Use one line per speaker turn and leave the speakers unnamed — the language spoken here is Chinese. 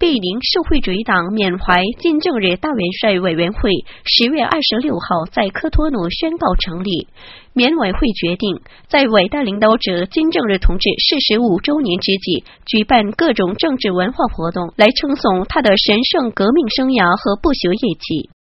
毗邻社会主义党缅怀金正日大元帅委员会10月26号在科托努宣告成立。缅委会决定在伟大领导者金正日同志45周年之际，举办各种政治文化活动，来称颂他的神圣革命生涯和不朽业绩。